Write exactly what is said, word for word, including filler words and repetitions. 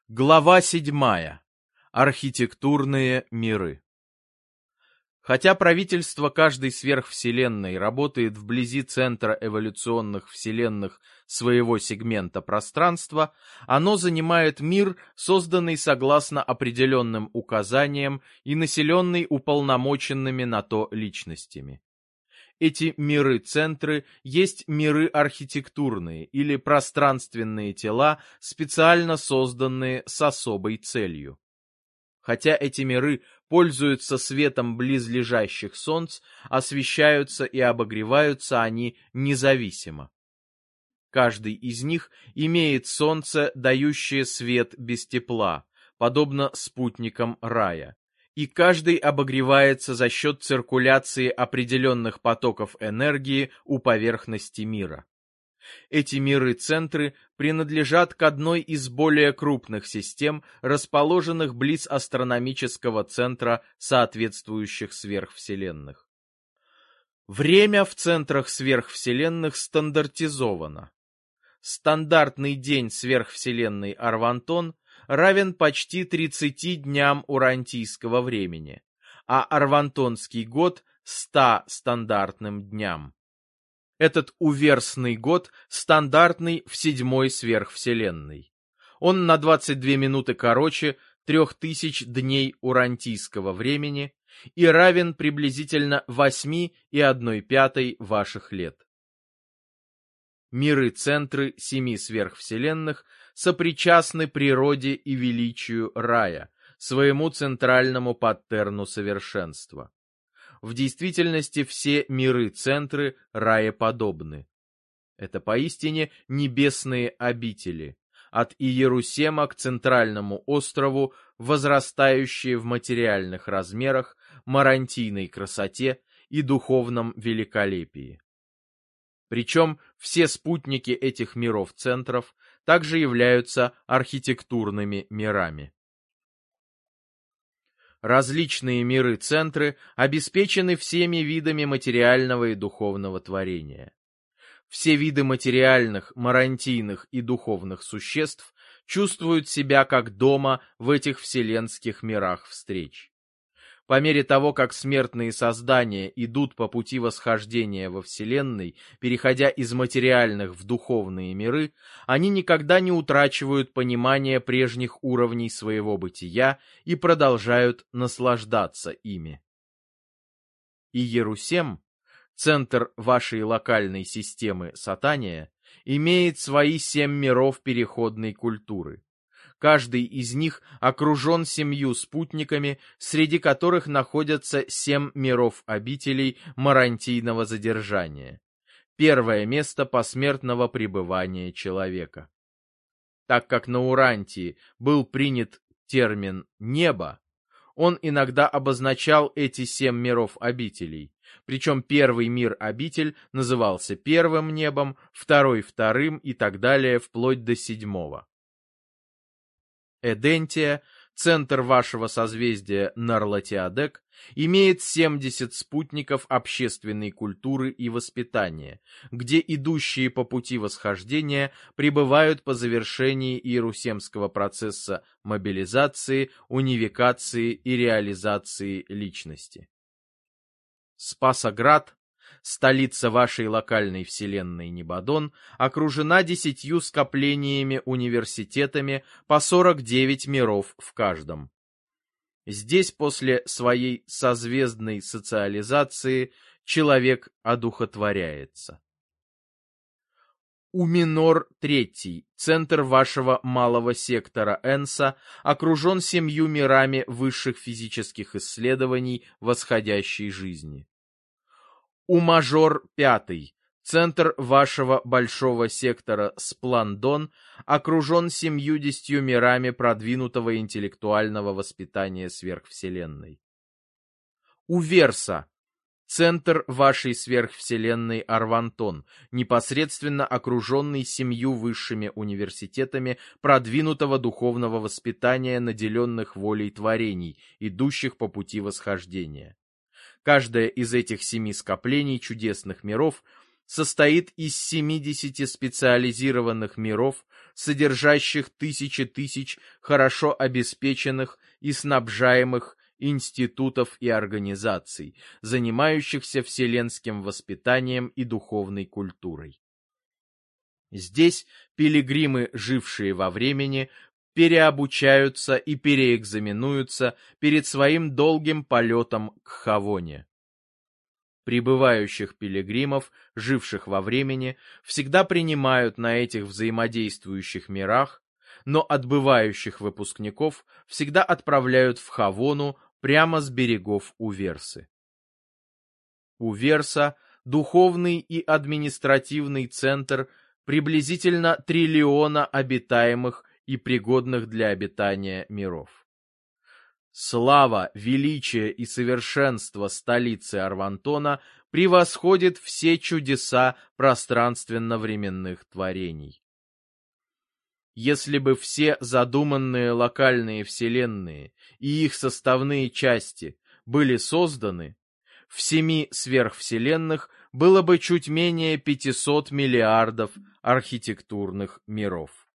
Глава седьмая. Архитектурные миры. Хотя правительство каждой сверхвселенной работает вблизи центра эволюционных вселенных своего сегмента пространства, оно занимает мир, созданный согласно определенным указаниям и населенный уполномоченными на то личностями. Эти миры-центры есть миры архитектурные или пространственные тела, специально созданные с особой целью. Хотя эти миры пользуются светом близлежащих солнц, освещаются и обогреваются они независимо. Каждый из них имеет солнце, дающее свет без тепла, подобно спутникам рая. И каждый обогревается за счет циркуляции определенных потоков энергии у поверхности мира. Эти миры-центры принадлежат к одной из более крупных систем, расположенных близ астрономического центра соответствующих сверхвселенных. Время в центрах сверхвселенных стандартизовано. Стандартный день сверхвселенной Арвантон равен почти тридцати дням урантийского времени, а арвантонский год — ста стандартным дням. Этот уверсный год стандартный в седьмой сверхвселенной. Он на двадцать две минуты короче трех тысяч дней урантийского времени и равен приблизительно восьми и одной пятой ваших лет. Миры-центры семи сверхвселенных сопричастны природе и величию рая, своему центральному паттерну совершенства. В действительности все миры-центры раеподобны. Это поистине небесные обители, от Иерусема к центральному острову, возрастающие в материальных размерах, марантийной красоте и духовном великолепии. Причем все спутники этих миров-центров также являются архитектурными мирами. Различные миры-центры обеспечены всеми видами материального и духовного творения. Все виды материальных, марантийных и духовных существ чувствуют себя как дома в этих вселенских мирах встреч. По мере того, как смертные создания идут по пути восхождения во Вселенной, переходя из материальных в духовные миры, они никогда не утрачивают понимания прежних уровней своего бытия и продолжают наслаждаться ими. Иерусем, центр вашей локальной системы Сатания, имеет свои семь миров переходной культуры. Каждый из них окружен семью спутниками, среди которых находятся семь миров обителей марантийного задержания. Первое место посмертного пребывания человека. Так как на Урантии был принят термин «небо», он иногда обозначал эти семь миров обителей. Причем первый мир-обитель назывался первым небом, второй — вторым и так далее вплоть до седьмого. Эдентия, центр вашего созвездия Нарлатиадек, имеет семьдесят спутников общественной культуры и воспитания, где идущие по пути восхождения пребывают по завершении иерусемского процесса мобилизации, унификации и реализации личности. Спасоград, столица вашей локальной вселенной Небадон, окружена десятью скоплениями-университетами по сорок девять миров в каждом. Здесь после своей созвездной социализации человек одухотворяется. Уминор третий, центр вашего малого сектора Энса, окружен семью мирами высших физических исследований восходящей жизни. Умажор пятый, центр вашего большого сектора Спландон, окружен семьюдесятью мирами продвинутого интеллектуального воспитания сверхвселенной. Уверса, центр вашей сверхвселенной Арвантон, непосредственно окруженный семью высшими университетами продвинутого духовного воспитания, наделенных волей творений, идущих по пути восхождения. Каждое из этих семи скоплений чудесных миров состоит из семидесяти специализированных миров содержащих тысячи тысяч хорошо обеспеченных и снабжаемых институтов и организаций, занимающихся вселенским воспитанием и духовной культурой. Здесь пилигримы, жившие во времени, переобучаются и переэкзаменуются перед своим долгим полетом к Хавоне. Прибывающих пилигримов, живших во времени, всегда принимают на этих взаимодействующих мирах, но отбывающих выпускников всегда отправляют в Хавону прямо с берегов Уверсы. Уверса – духовный и административный центр приблизительно триллиона обитаемых и пригодных для обитания миров. Слава, величие и совершенство столицы Арвантона превосходит все чудеса пространственно-временных творений. Если бы все задуманные локальные вселенные и их составные части были созданы, в семи сверхвселенных было бы чуть менее пятисот миллиардов архитектурных миров.